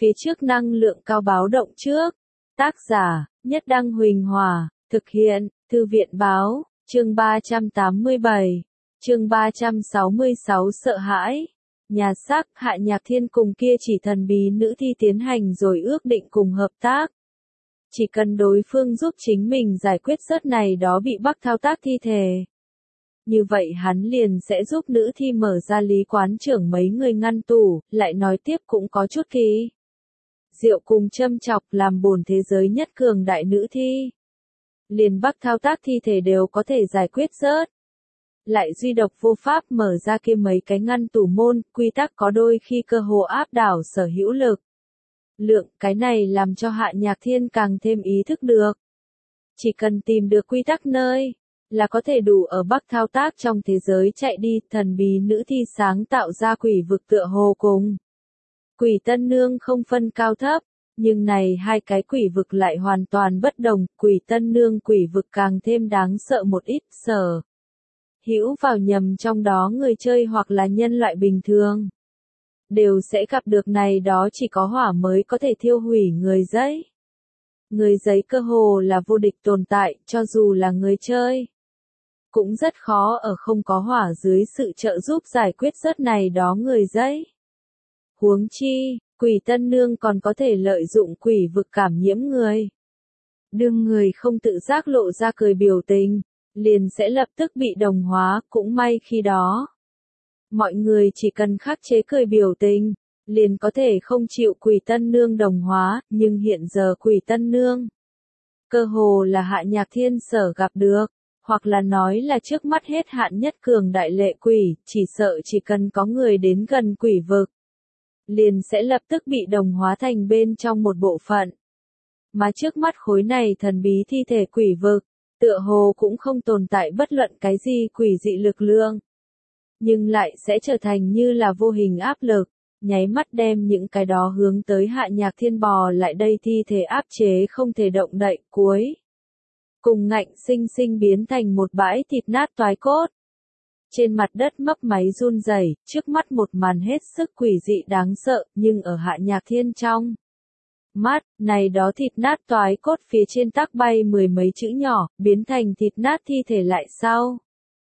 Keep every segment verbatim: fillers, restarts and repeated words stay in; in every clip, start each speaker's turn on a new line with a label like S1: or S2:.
S1: phía trước năng lượng cao báo động trước. Tác giả, Nhất Đăng Huỳnh Hòa, thực hiện, Thư viện Báo, chương ba trăm tám mươi bảy, chương ba trăm sáu mươi sáu sợ hãi. Nhà xác Hạ Nhạc Thiên cùng kia chỉ thần bí nữ thi tiến hành rồi ước định cùng hợp tác. Chỉ cần đối phương giúp chính mình giải quyết rớt này đó bị Bắc thao tác thi thể. Như vậy hắn liền sẽ giúp nữ thi mở ra lý quán trưởng mấy người ngăn tủ, lại nói tiếp cũng có chút kỳ diệu cùng châm chọc làm bổn thế giới nhất cường đại nữ thi. Liền Bắc thao tác thi thể đều có thể giải quyết rớt. Lại duy độc vô pháp mở ra kia mấy cái ngăn tủ môn, quy tắc có đôi khi cơ hồ áp đảo sở hữu lực. Lượng, cái này làm cho Hạ Nhạc Thiên càng thêm ý thức được. Chỉ cần tìm được quy tắc nơi, là có thể đủ ở Bắc thao tác trong thế giới chạy đi, thần bí nữ thi sáng tạo ra quỷ vực tựa hồ cùng. Quỷ Tân Nương không phân cao thấp, nhưng này hai cái quỷ vực lại hoàn toàn bất đồng, Quỷ Tân Nương quỷ vực càng thêm đáng sợ một ít, sở hữu vào nhầm trong đó người chơi hoặc là nhân loại bình thường. Đều sẽ gặp được này đó chỉ có hỏa mới có thể thiêu hủy người giấy. Người giấy cơ hồ là vô địch tồn tại, cho dù là người chơi. Cũng rất khó ở không có hỏa dưới sự trợ giúp giải quyết rớt này đó người giấy. Huống chi, Quỷ Tân Nương còn có thể lợi dụng quỷ vực cảm nhiễm người. Đương người không tự giác lộ ra cười biểu tình, liền sẽ lập tức bị đồng hóa, cũng may khi đó. Mọi người chỉ cần khắc chế cười biểu tình, liền có thể không chịu Quỷ Tân Nương đồng hóa, nhưng hiện giờ Quỷ Tân Nương cơ hồ là Hạ Nhạc Thiên sở gặp được, hoặc là nói là trước mắt hết hạn nhất cường đại lệ quỷ, chỉ sợ chỉ cần có người đến gần quỷ vực, liền sẽ lập tức bị đồng hóa thành bên trong một bộ phận. Mà trước mắt khối này thần bí thi thể quỷ vực, tựa hồ cũng không tồn tại bất luận cái gì quỷ dị lực lượng. Nhưng lại sẽ trở thành như là vô hình áp lực, nháy mắt đem những cái đó hướng tới Hạ Nhạc Thiên bò lại đây thi thể áp chế không thể động đậy, cuối cùng ngạnh sinh sinh biến thành một bãi thịt nát toái cốt. Trên mặt đất mấp máy run rẩy, trước mắt một màn hết sức quỷ dị đáng sợ, nhưng ở Hạ Nhạc Thiên trong mắt, này đó thịt nát toái cốt phía trên tác bay mười mấy chữ nhỏ, biến thành thịt nát thi thể lại sau.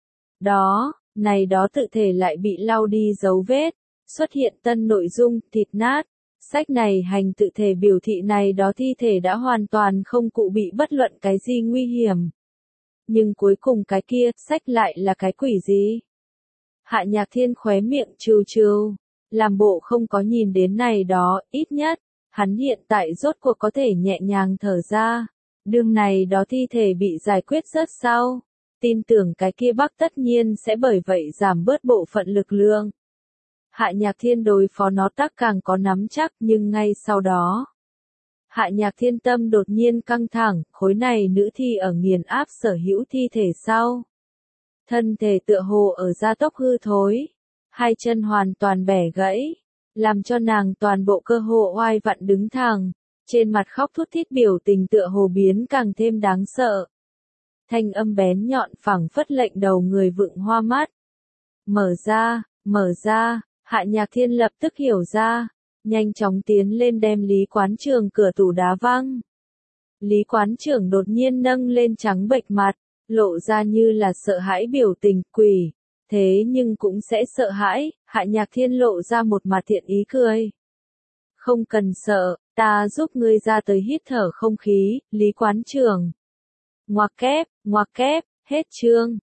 S1: Đó, này đó tự thể lại bị lau đi dấu vết, xuất hiện tân nội dung, thịt nát. Sách này hành tự thể biểu thị này đó thi thể đã hoàn toàn không cụ bị bất luận cái gì nguy hiểm. Nhưng cuối cùng cái kia, sách lại là cái quỷ gì? Hạ Nhạc Thiên khóe miệng trừ trừ, làm bộ không có nhìn đến này đó, ít nhất, hắn hiện tại rốt cuộc có thể nhẹ nhàng thở ra. Đương này đó thi thể bị giải quyết rất sau, tin tưởng cái kia Bắc tất nhiên sẽ bởi vậy giảm bớt bộ phận lực lượng. Hạ Nhạc Thiên đối phó nó tác càng có nắm chắc, nhưng ngay sau đó, Hạ Nhạc Thiên tâm đột nhiên căng thẳng, khối này nữ thi ở nghiền áp sở hữu thi thể sau. Thân thể tựa hồ ở gia tốc hư thối, hai chân hoàn toàn bẻ gãy, làm cho nàng toàn bộ cơ hồ oai vặn đứng thẳng, trên mặt khóc thút thít biểu tình tựa hồ biến càng thêm đáng sợ. Thanh âm bén nhọn phảng phất lệnh đầu người vựng hoa mắt. Mở ra, mở ra, Hạ Nhạc Thiên lập tức hiểu ra, nhanh chóng tiến lên đem Lý Quán Trường cửa tủ đá văng. Lý Quán Trường đột nhiên nâng lên trắng bệch mặt, lộ ra như là sợ hãi biểu tình, quỷ, thế nhưng cũng sẽ sợ hãi. Hạ Nhạc Thiên lộ ra một mặt thiện ý cười. Không cần sợ, ta giúp ngươi ra tới hít thở không khí, Lý Quán Trường. Ngoặc kép, ngoặc kép, hết chương.